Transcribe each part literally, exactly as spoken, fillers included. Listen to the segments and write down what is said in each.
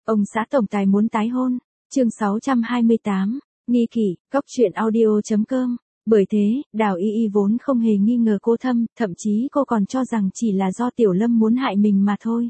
Ông xã tổng tài muốn tái hôn. Chương sáu trăm hai mươi tám, nghi kỷ, cốc truyện audio chấm com. Bởi thế, Đào Y Y vốn không hề nghi ngờ cô Thâm, thậm chí cô còn cho rằng chỉ là do Tiểu Lâm muốn hại mình mà thôi.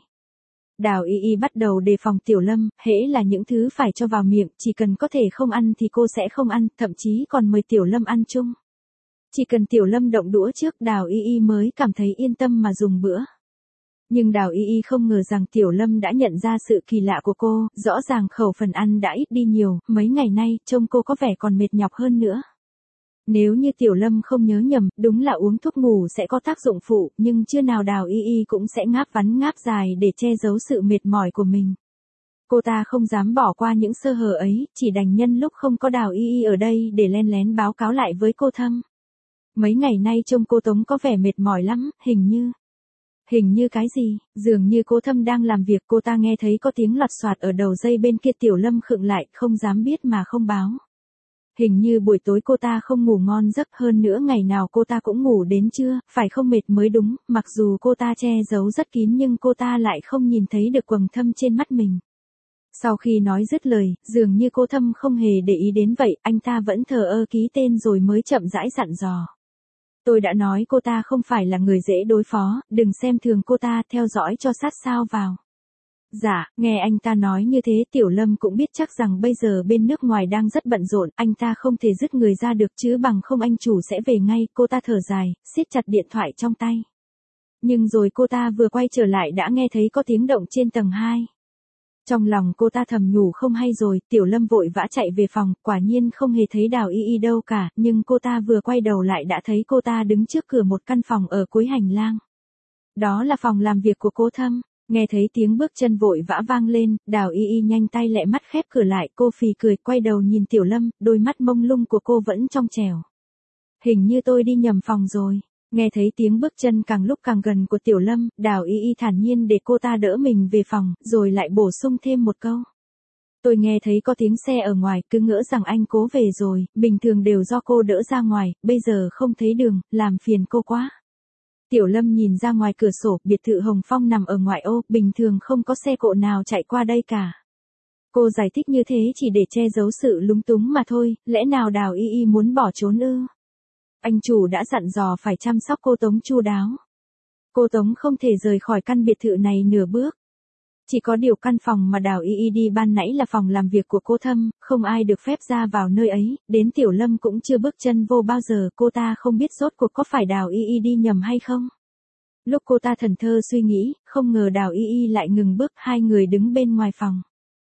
Đào Y Y bắt đầu đề phòng Tiểu Lâm, hễ là những thứ phải cho vào miệng, chỉ cần có thể không ăn thì cô sẽ không ăn, thậm chí còn mời Tiểu Lâm ăn chung. Chỉ cần Tiểu Lâm động đũa trước, Đào Y Y mới cảm thấy yên tâm mà dùng bữa. Nhưng Đào Y Y không ngờ rằng Tiểu Lâm đã nhận ra sự kỳ lạ của cô, rõ ràng khẩu phần ăn đã ít đi nhiều, mấy ngày nay, trông cô có vẻ còn mệt nhọc hơn nữa. Nếu như Tiểu Lâm không nhớ nhầm, đúng là uống thuốc ngủ sẽ có tác dụng phụ, nhưng chưa nào Đào Y Y cũng sẽ ngáp vắn ngáp dài để che giấu sự mệt mỏi của mình. Cô ta không dám bỏ qua những sơ hở ấy, chỉ đành nhân lúc không có Đào Y Y ở đây để len lén báo cáo lại với cô Thâm. Mấy ngày nay trông cô Tống có vẻ mệt mỏi lắm, hình như... Hình như cái gì, dường như cô Thâm đang làm việc, cô ta nghe thấy có tiếng lọt xoạt ở đầu dây bên kia. Tiểu Lâm khựng lại, không dám biết mà không báo. Hình như buổi tối cô ta không ngủ ngon giấc, hơn nữa ngày nào cô ta cũng ngủ đến trưa, phải không mệt mới đúng, mặc dù cô ta che giấu rất kín nhưng cô ta lại không nhìn thấy được quầng thâm trên mắt mình. Sau khi nói dứt lời, dường như cô Thâm không hề để ý đến vậy, anh ta vẫn thờ ơ ký tên rồi mới chậm rãi dặn dò. Tôi đã nói cô ta không phải là người dễ đối phó, đừng xem thường cô ta, theo dõi cho sát sao vào. Dạ, nghe anh ta nói như thế, Tiểu Lâm cũng biết chắc rằng bây giờ bên nước ngoài đang rất bận rộn, anh ta không thể dứt người ra được chứ bằng không anh chủ sẽ về ngay. Cô ta thở dài, siết chặt điện thoại trong tay. Nhưng rồi cô ta vừa quay trở lại đã nghe thấy có tiếng động trên tầng hai. Trong lòng cô ta thầm nhủ không hay rồi, Tiểu Lâm vội vã chạy về phòng, quả nhiên không hề thấy Đào Y Y đâu cả, nhưng cô ta vừa quay đầu lại đã thấy cô ta đứng trước cửa một căn phòng ở cuối hành lang. Đó là phòng làm việc của cô Thâm. Nghe thấy tiếng bước chân vội vã vang lên, Đào Y Y nhanh tay lẹ mắt khép cửa lại, cô phì cười, quay đầu nhìn Tiểu Lâm, đôi mắt mông lung của cô vẫn trong trẻo. Hình như tôi đi nhầm phòng rồi. Nghe thấy tiếng bước chân càng lúc càng gần của Tiểu Lâm, Đào Y Y thản nhiên để cô ta đỡ mình về phòng, rồi lại bổ sung thêm một câu. Tôi nghe thấy có tiếng xe ở ngoài, cứ ngỡ rằng anh cố về rồi, bình thường đều do cô đỡ ra ngoài, bây giờ không thấy đường, làm phiền cô quá. Tiểu Lâm nhìn ra ngoài cửa sổ, biệt thự Hồng Phong nằm ở ngoại ô, bình thường không có xe cộ nào chạy qua đây cả. Cô giải thích như thế chỉ để che giấu sự lúng túng mà thôi, lẽ nào Đào Y Y muốn bỏ trốn ư? Anh chủ đã dặn dò phải chăm sóc cô Tống chu đáo. Cô Tống không thể rời khỏi căn biệt thự này nửa bước. Chỉ có điều căn phòng mà Đào Y Y đi ban nãy là phòng làm việc của cô Thâm, không ai được phép ra vào nơi ấy, đến Tiểu Lâm cũng chưa bước chân vô bao giờ, cô ta không biết rốt cuộc có phải Đào Y Y đi nhầm hay không. Lúc cô ta thẫn thờ suy nghĩ, không ngờ Đào Y Y lại ngừng bước, hai người đứng bên ngoài phòng.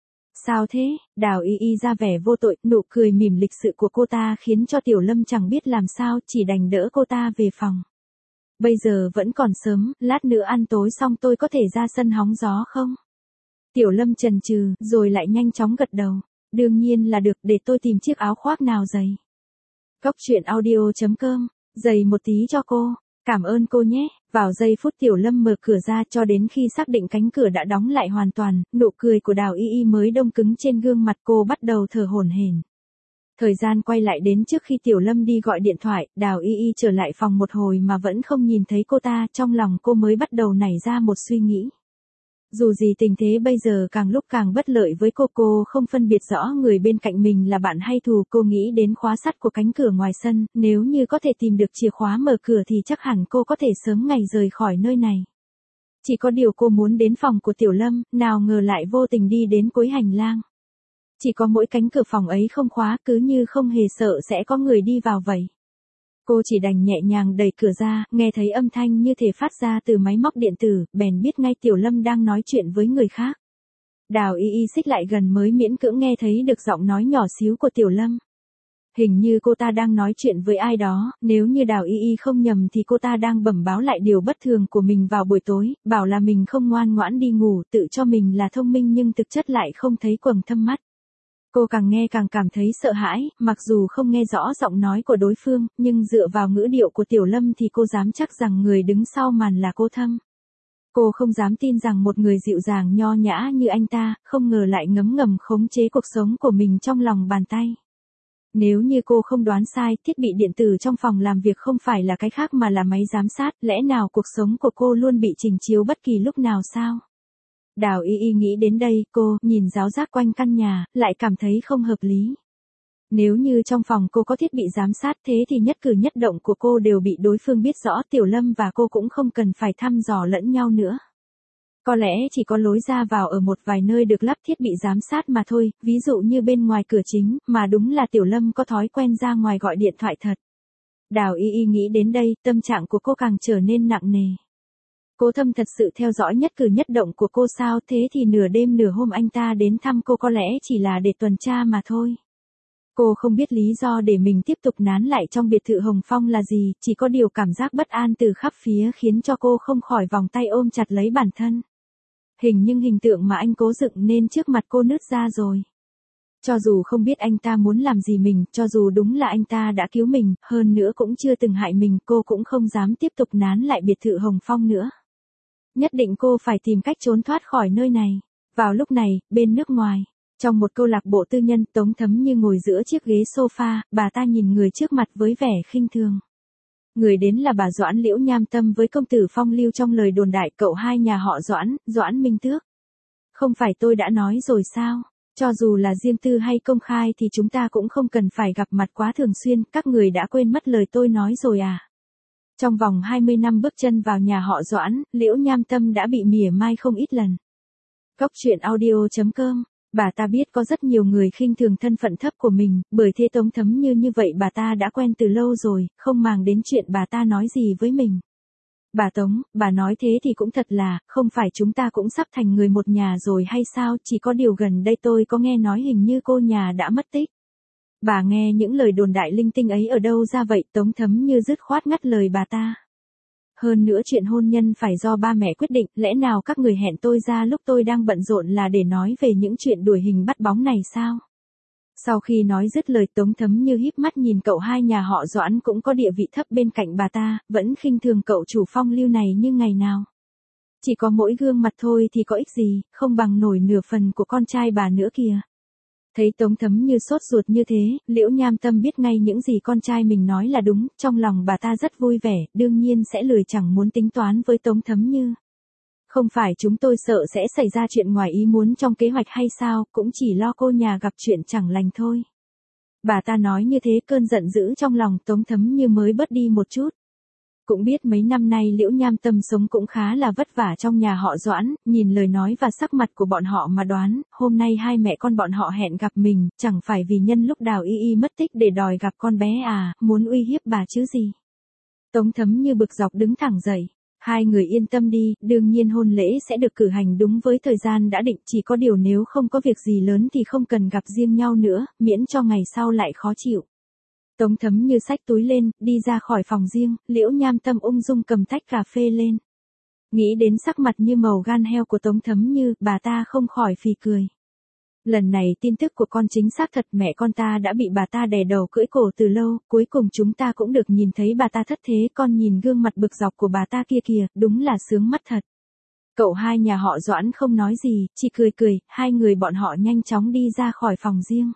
Sao thế? Đào Y Y ra vẻ vô tội, nụ cười mỉm lịch sự của cô ta khiến cho Tiểu Lâm chẳng biết làm sao, chỉ đành đỡ cô ta về phòng. Bây giờ vẫn còn sớm, lát nữa ăn tối xong tôi có thể ra sân hóng gió không? Tiểu Lâm chần chừ, rồi lại nhanh chóng gật đầu. Đương nhiên là được, để tôi tìm chiếc áo khoác nào dày. Cốc truyện audio chấm com, dày một tí cho cô. Cảm ơn cô nhé. Vào giây phút Tiểu Lâm mở cửa ra, cho đến khi xác định cánh cửa đã đóng lại hoàn toàn, nụ cười của Đào Y Y mới đông cứng trên gương mặt cô, bắt đầu thở hổn hển. Thời gian quay lại đến trước khi Tiểu Lâm đi gọi điện thoại, Đào Y Y trở lại phòng một hồi mà vẫn không nhìn thấy cô ta, trong lòng cô mới bắt đầu nảy ra một suy nghĩ. Dù gì tình thế bây giờ càng lúc càng bất lợi với cô, cô không phân biệt rõ người bên cạnh mình là bạn hay thù, cô nghĩ đến khóa sắt của cánh cửa ngoài sân, nếu như có thể tìm được chìa khóa mở cửa thì chắc hẳn cô có thể sớm ngày rời khỏi nơi này. Chỉ có điều cô muốn đến phòng của Tiểu Lâm, nào ngờ lại vô tình đi đến cuối hành lang. Chỉ có mỗi cánh cửa phòng ấy không khóa, cứ như không hề sợ sẽ có người đi vào vậy. Cô chỉ đành nhẹ nhàng đẩy cửa ra, nghe thấy âm thanh như thể phát ra từ máy móc điện tử, bèn biết ngay Tiểu Lâm đang nói chuyện với người khác. Đào Y Y xích lại gần mới miễn cưỡng nghe thấy được giọng nói nhỏ xíu của Tiểu Lâm. Hình như cô ta đang nói chuyện với ai đó, nếu như Đào Y Y không nhầm thì cô ta đang bẩm báo lại điều bất thường của mình vào buổi tối, bảo là mình không ngoan ngoãn đi ngủ, tự cho mình là thông minh nhưng thực chất lại không thấy quầng thâm mắt. Cô càng nghe càng cảm thấy sợ hãi, mặc dù không nghe rõ giọng nói của đối phương, nhưng dựa vào ngữ điệu của Tiểu Lâm thì cô dám chắc rằng người đứng sau màn là cô Thâm. Cô không dám tin rằng một người dịu dàng nho nhã như anh ta, không ngờ lại ngấm ngầm khống chế cuộc sống của mình trong lòng bàn tay. Nếu như cô không đoán sai, thiết bị điện tử trong phòng làm việc không phải là cái khác mà là máy giám sát, lẽ nào cuộc sống của cô luôn bị trình chiếu bất kỳ lúc nào sao? Đào Y Y nghĩ đến đây, cô nhìn ráo rác quanh căn nhà, lại cảm thấy không hợp lý. Nếu như trong phòng cô có thiết bị giám sát thế thì nhất cử nhất động của cô đều bị đối phương biết rõ, Tiểu Lâm và cô cũng không cần phải thăm dò lẫn nhau nữa. Có lẽ chỉ có lối ra vào ở một vài nơi được lắp thiết bị giám sát mà thôi, ví dụ như bên ngoài cửa chính, mà đúng là Tiểu Lâm có thói quen ra ngoài gọi điện thoại thật. Đào Y Y nghĩ đến đây, tâm trạng của cô càng trở nên nặng nề. Cố Thâm thật sự theo dõi nhất cử nhất động của cô sao? Thế thì nửa đêm nửa hôm anh ta đến thăm cô có lẽ chỉ là để tuần tra mà thôi. Cô không biết lý do để mình tiếp tục nán lại trong biệt thự Hồng Phong là gì, chỉ có điều cảm giác bất an từ khắp phía khiến cho cô không khỏi vòng tay ôm chặt lấy bản thân. Hình nhưng hình tượng mà anh cố dựng nên trước mặt cô nứt ra rồi. Cho dù không biết anh ta muốn làm gì mình, cho dù đúng là anh ta đã cứu mình, hơn nữa cũng chưa từng hại mình, cô cũng không dám tiếp tục nán lại biệt thự Hồng Phong nữa. Nhất định cô phải tìm cách trốn thoát khỏi nơi này. Vào lúc này, bên nước ngoài, trong một câu lạc bộ tư nhân, Tống Thấm Như ngồi giữa chiếc ghế sofa, bà ta nhìn người trước mặt với vẻ khinh thường. Người đến là bà Doãn Liễu Nham Tâm với công tử phong lưu trong lời đồn đại, cậu hai nhà họ Doãn, Doãn Minh Tước. Không phải tôi đã nói rồi sao? Cho dù là riêng tư hay công khai thì chúng ta cũng không cần phải gặp mặt quá thường xuyên, các người đã quên mất lời tôi nói rồi à? Trong vòng hai mươi năm bước chân vào nhà họ Doãn, Liễu Nham Tâm đã bị mỉa mai không ít lần. Cốc truyện audio chấm com, bà ta biết có rất nhiều người khinh thường thân phận thấp của mình, bởi thế Tống Thấm Như như vậy bà ta đã quen từ lâu rồi, không màng đến chuyện bà ta nói gì với mình. Bà Tống, bà nói thế thì cũng thật là, không phải chúng ta cũng sắp thành người một nhà rồi hay sao, chỉ có điều gần đây tôi có nghe nói hình như cô nhà đã mất tích. Bà nghe những lời đồn đại linh tinh ấy ở đâu ra vậy? Tống Thấm Như dứt khoát ngắt lời bà ta. Hơn nữa chuyện hôn nhân phải do ba mẹ quyết định, lẽ nào các người hẹn tôi ra lúc tôi đang bận rộn là để nói về những chuyện đuổi hình bắt bóng này sao? Sau khi nói dứt lời, Tống Thấm Như híp mắt nhìn cậu hai nhà họ Doãn cũng có địa vị thấp bên cạnh bà ta, vẫn khinh thường cậu chủ phong lưu này như ngày nào. Chỉ có mỗi gương mặt thôi thì có ích gì, không bằng nổi nửa phần của con trai bà nữa kìa. Thấy Tống Thấm Như sốt ruột như thế, Liễu Nham Tâm biết ngay những gì con trai mình nói là đúng, trong lòng bà ta rất vui vẻ, đương nhiên sẽ lười chẳng muốn tính toán với Tống Thấm Như. Không phải chúng tôi sợ sẽ xảy ra chuyện ngoài ý muốn trong kế hoạch hay sao, cũng chỉ lo cô nhà gặp chuyện chẳng lành thôi. Bà ta nói như thế, cơn giận dữ trong lòng Tống Thấm Như mới bớt đi một chút. Cũng biết mấy năm nay Liễu Nham Tâm sống cũng khá là vất vả trong nhà họ Doãn, nhìn lời nói và sắc mặt của bọn họ mà đoán, hôm nay hai mẹ con bọn họ hẹn gặp mình, chẳng phải vì nhân lúc Đào Y Y mất tích để đòi gặp con bé à, muốn uy hiếp bà chứ gì. Tống Thấm Như bực dọc đứng thẳng dậy. Hai người yên tâm đi, đương nhiên hôn lễ sẽ được cử hành đúng với thời gian đã định, chỉ có điều nếu không có việc gì lớn thì không cần gặp riêng nhau nữa, miễn cho ngày sau lại khó chịu. Tống Thấm Như xách túi lên, đi ra khỏi phòng riêng, Liễu Nham Tâm ung dung cầm tách cà phê lên. Nghĩ đến sắc mặt như màu gan heo của Tống Thấm Như, bà ta không khỏi phì cười. Lần này tin tức của con chính xác thật, mẹ con ta đã bị bà ta đè đầu cưỡi cổ từ lâu, cuối cùng chúng ta cũng được nhìn thấy bà ta thất thế, con nhìn gương mặt bực dọc của bà ta kia kìa, đúng là sướng mắt thật. Cậu hai nhà họ Doãn không nói gì, chỉ cười cười, hai người bọn họ nhanh chóng đi ra khỏi phòng riêng.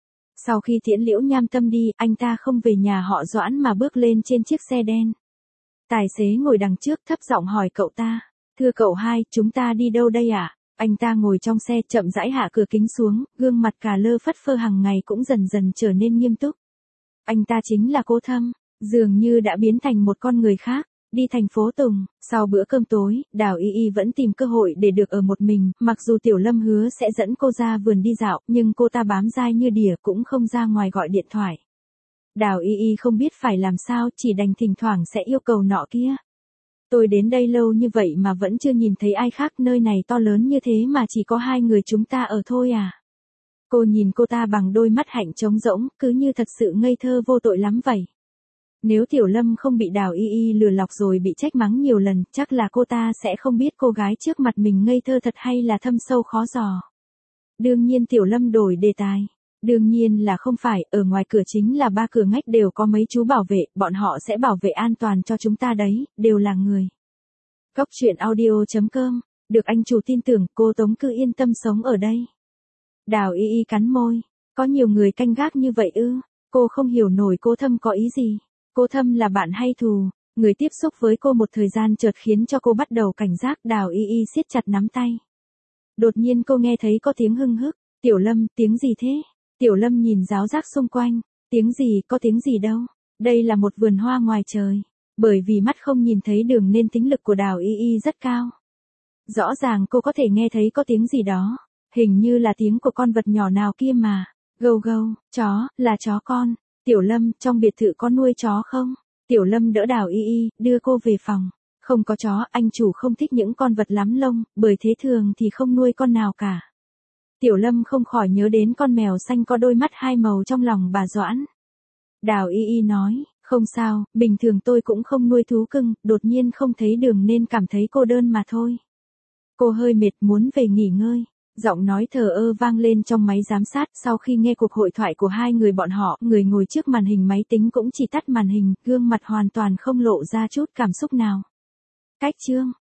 Sau khi tiễn Liễu Nham Tâm đi, anh ta không về nhà họ Doãn mà bước lên trên chiếc xe đen. Tài xế ngồi đằng trước thấp giọng hỏi cậu ta, thưa cậu hai, chúng ta đi đâu đây ạ? À? Anh ta ngồi trong xe chậm rãi hạ cửa kính xuống, gương mặt cà lơ phất phơ hàng ngày cũng dần dần trở nên nghiêm túc. Anh ta chính là Cố Thâm, dường như đã biến thành một con người khác. Đi thành phố Tùng, sau bữa cơm tối, Đào Y Y vẫn tìm cơ hội để được ở một mình, mặc dù Tiểu Lâm hứa sẽ dẫn cô ra vườn đi dạo, nhưng cô ta bám dai như đỉa cũng không ra ngoài gọi điện thoại. Đào Y Y không biết phải làm sao, chỉ đành thỉnh thoảng sẽ yêu cầu nọ kia. Tôi đến đây lâu như vậy mà vẫn chưa nhìn thấy ai khác, nơi này to lớn như thế mà chỉ có hai người chúng ta ở thôi à. Cô nhìn cô ta bằng đôi mắt hạnh trống rỗng, cứ như thật sự ngây thơ vô tội lắm vậy. Nếu Tiểu Lâm không bị Đào Y Y lừa lọc rồi bị trách mắng nhiều lần, chắc là cô ta sẽ không biết cô gái trước mặt mình ngây thơ thật hay là thâm sâu khó dò. Đương nhiên Tiểu Lâm đổi đề tài. Đương nhiên là không phải, ở ngoài cửa chính là ba cửa ngách đều có mấy chú bảo vệ, bọn họ sẽ bảo vệ an toàn cho chúng ta đấy, đều là người. Cốc truyện audio chấm com, được anh chủ tin tưởng, cô Tống cứ yên tâm sống ở đây. Đào Y Y cắn môi, có nhiều người canh gác như vậy ư? Cô không hiểu nổi Cố Thâm có ý gì. Cố Thâm là bạn hay thù? Người tiếp xúc với cô một thời gian chợt khiến cho cô bắt đầu cảnh giác. Đào Y Y siết chặt nắm tay. Đột nhiên cô nghe thấy có tiếng hưng hức. Tiểu Lâm, tiếng gì thế? Tiểu Lâm nhìn ráo rác xung quanh. Tiếng gì, có tiếng gì đâu. Đây là một vườn hoa ngoài trời. Bởi vì mắt không nhìn thấy đường nên tính lực của Đào Y Y rất cao. Rõ ràng cô có thể nghe thấy có tiếng gì đó. Hình như là tiếng của con vật nhỏ nào kia mà. Gâu gâu, chó, là chó con. Tiểu Lâm, trong biệt thự có nuôi chó không? Tiểu Lâm đỡ Đào Y Y, đưa cô về phòng. Không có chó, anh chủ không thích những con vật lắm lông, bởi thế thường thì không nuôi con nào cả. Tiểu Lâm không khỏi nhớ đến con mèo xanh có đôi mắt hai màu trong lòng bà Doãn. Đào Y Y nói, không sao, bình thường tôi cũng không nuôi thú cưng, đột nhiên không thấy đường nên cảm thấy cô đơn mà thôi. Cô hơi mệt muốn về nghỉ ngơi. Giọng nói thờ ơ vang lên trong máy giám sát. Sau khi nghe cuộc hội thoại của hai người bọn họ, người ngồi trước màn hình máy tính cũng chỉ tắt màn hình, gương mặt hoàn toàn không lộ ra chút cảm xúc nào. Cách chương